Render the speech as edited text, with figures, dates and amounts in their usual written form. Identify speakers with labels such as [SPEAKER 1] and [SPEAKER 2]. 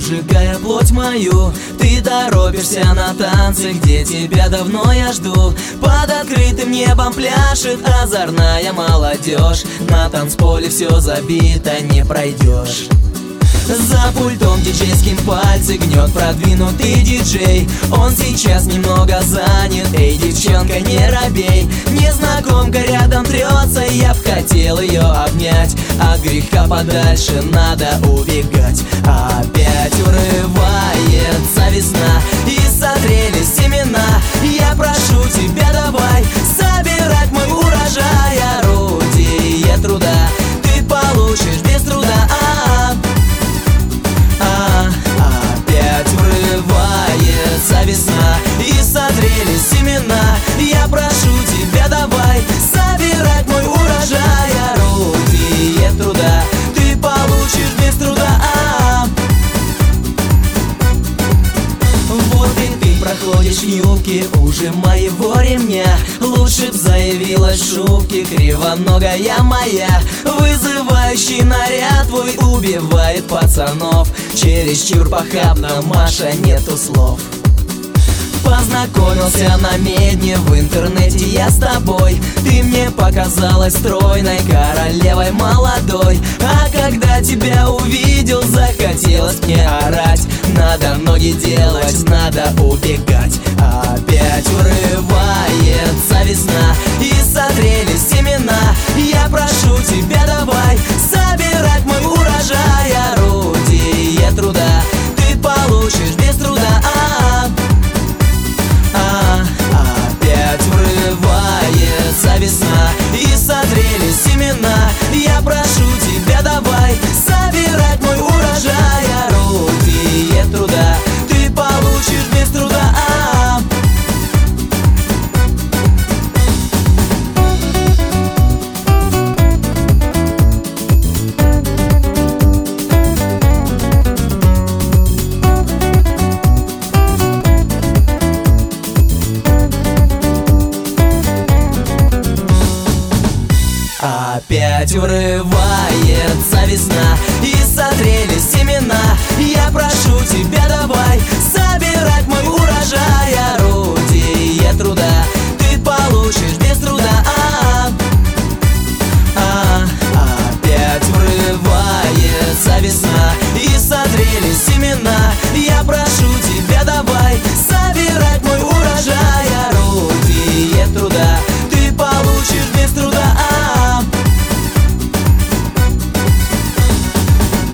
[SPEAKER 1] обжигая плоть мою. Ты торопишься на танцы, где тебя давно я жду. Под открытым небом пляшет озорная молодежь. На танцполе все забито, не пройдешь. За пультом диджейским пальцы гнет продвинутый диджей. Он сейчас немного занят, эй, девчонка, не робей. Незнакомка рядом трется, я б хотел ее обнять. От греха подальше надо убегать. Опять урывается весна, и созрели семена. Я прошу тебя, давай собирать мой урожай. Орудие труда ты получишь без труда. Опять врывается весна, и созрели семена. Я прошу тебя, давай собирать мой урожай. Орудие труда ты получишь без труда. Вот и ты проходишь юбки уже моего ремня. Лучше б заявилась в шубке кривоногая моя. Вызывающий наряд твой убивает пацанов. Чересчур похабно, Маша, нету слов. Познакомился на медне, в интернете я с тобой. Ты мне показалась стройной королевой молодой. А когда тебя увидел, захотелось мне орать. Надо ноги делать, надо убегать. Опять урывается весна, и созрели семена. Я прошу тебя, давай собирать мой урожай. Орудие труда ты получишь без труда. Опять врывается весна, и созрели семена. Я прошу тебя, давай собирать мой урожай. Орудие труда ты получишь без труда. Опять врывается весна,